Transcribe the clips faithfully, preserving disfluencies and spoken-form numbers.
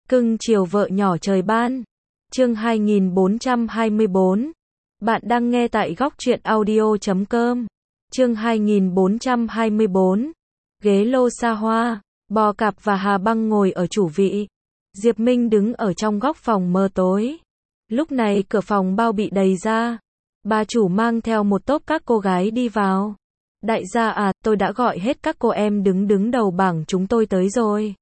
Cưng chiều vợ nhỏ trời ban. Chương hai nghìn bốn trăm hai mươi bốn. Bạn đang nghe tại góc truyện audio chấm com. Chương hai nghìn bốn trăm hai mươi bốn. Ghế lô xa hoa, Bò Cạp và Hà Băng ngồi ở chủ vị. Diệp Minh đứng ở trong góc phòng mờ tối. Lúc này cửa phòng bao bị đẩy ra. Bà chủ mang theo một tốp các cô gái đi vào. Đại gia à, tôi đã gọi hết các cô em đứng đứng đầu bảng chúng tôi tới rồi.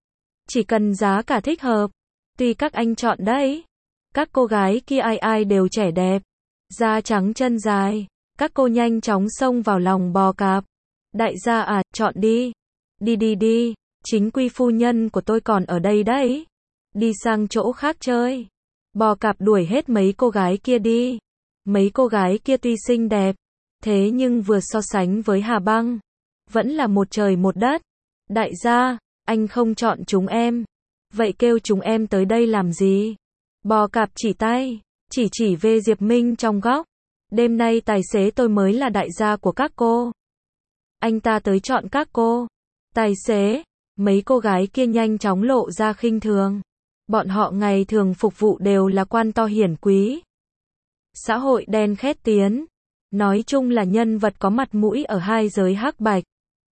Chỉ cần giá cả thích hợp, tùy các anh chọn đấy. Các cô gái kia ai ai đều trẻ đẹp, da trắng chân dài. Các cô nhanh chóng xông vào lòng Bò Cạp. Đại gia à, chọn đi. Đi đi đi, chính quy phu nhân của tôi còn ở đây đấy. Đi sang chỗ khác chơi. Bò Cạp đuổi hết mấy cô gái kia đi. Mấy cô gái kia tuy xinh đẹp, thế nhưng vừa so sánh với Hà Băng, vẫn là một trời một đất. Đại gia, anh không chọn chúng em. Vậy kêu chúng em tới đây làm gì? Bò Cạp chỉ tay, chỉ chỉ về Diệp Minh trong góc. Đêm nay tài xế tôi mới là đại gia của các cô. Anh ta tới chọn các cô. Tài xế, mấy cô gái kia nhanh chóng lộ ra khinh thường. Bọn họ ngày thường phục vụ đều là quan to hiển quý. Xã hội đen khét tiếng. Nói chung là nhân vật có mặt mũi ở hai giới hắc bạch.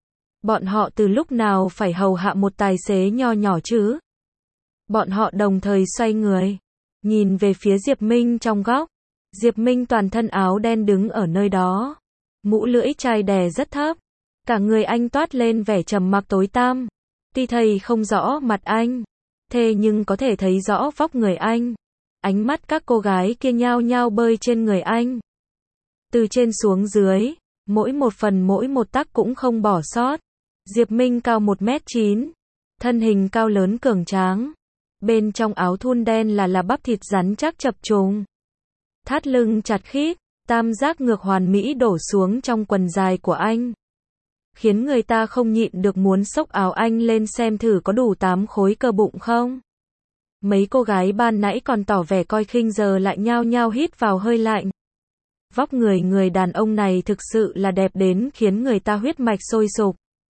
Bọn họ từ lúc nào phải hầu hạ một tài xế nho nhỏ chứ? Bọn họ đồng thời xoay người, nhìn về phía Diệp Minh trong góc. Diệp Minh toàn thân áo đen đứng ở nơi đó. Mũ lưỡi chai đè rất thấp. Cả người anh toát lên vẻ trầm mặc tối tăm. Tuy thầy không rõ mặt anh, thế nhưng có thể thấy rõ vóc người anh. Ánh mắt các cô gái kia nhao nhao bơi trên người anh. Từ trên xuống dưới, mỗi một phần mỗi một tấc cũng không bỏ sót. Diệp Minh cao một mét chín, thân hình cao lớn cường tráng. Bên trong áo thun đen là là bắp thịt rắn chắc chập trùng. Thắt lưng chặt khít, tam giác ngược hoàn mỹ đổ xuống trong quần dài của anh. Khiến người ta không nhịn được muốn xốc áo anh lên xem thử có đủ tám khối cơ bụng không. Mấy cô gái ban nãy còn tỏ vẻ coi khinh giờ lại nhao nhao hít vào hơi lạnh. Vóc người người đàn ông này thực sự là đẹp đến khiến người ta huyết mạch sôi sục,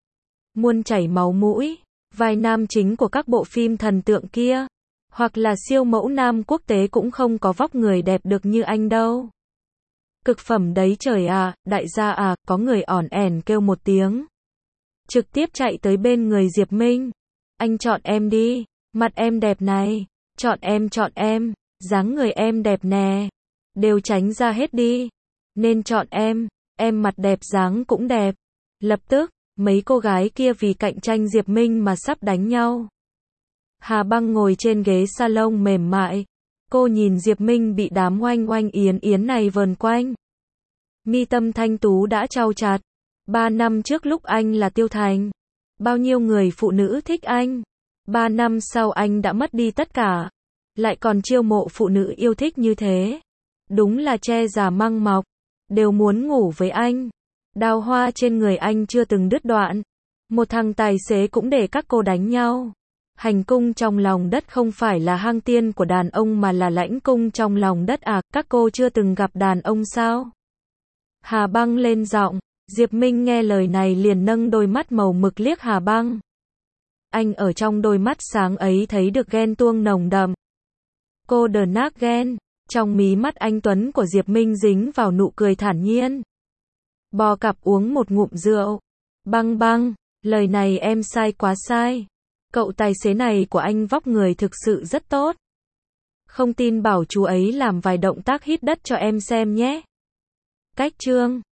muôn chảy máu mũi. Vai nam chính của các bộ phim thần tượng kia, hoặc là siêu mẫu nam quốc tế cũng không có vóc người đẹp được như anh đâu. Cực phẩm đấy trời à, đại gia à, có người ỏn ẻn kêu một tiếng. Trực tiếp chạy tới bên người Diệp Minh. Anh chọn em đi, mặt em đẹp này, chọn em chọn em, dáng người em đẹp nè. Đều tránh ra hết đi. Nên chọn em, em mặt đẹp dáng cũng đẹp. Lập tức, mấy cô gái kia vì cạnh tranh Diệp Minh mà sắp đánh nhau. Hà Băng ngồi trên ghế salon mềm mại. Cô nhìn Diệp Minh bị đám oanh oanh yến yến này vờn quanh. Mi tâm thanh tú đã trao chặt. Ba năm trước lúc anh là Tiêu Thành, bao nhiêu người phụ nữ thích anh. Ba năm sau anh đã mất đi tất cả, lại còn chiêu mộ phụ nữ yêu thích như thế. Đúng là che già măng mọc, đều muốn ngủ với anh. Đào hoa trên người anh chưa từng đứt đoạn. Một thằng tài xế cũng để các cô đánh nhau. Hành cung trong lòng đất không phải là hang tiên của đàn ông mà là lãnh cung trong lòng đất à, các cô chưa từng gặp đàn ông sao? Hà Băng lên giọng. Diệp Minh nghe lời này liền nâng đôi mắt màu mực liếc Hà Băng. Anh ở trong đôi mắt sáng ấy thấy được ghen tuông nồng đậm. Cô đờ nác ghen. Trong mí mắt anh tuấn của Diệp Minh dính vào nụ cười thản nhiên. Bò Cạp uống một ngụm rượu. Băng băng, lời này em sai quá sai. Cậu tài xế này của anh vóc người thực sự rất tốt. Không tin bảo chú ấy làm vài động tác hít đất cho em xem nhé. Cách chương.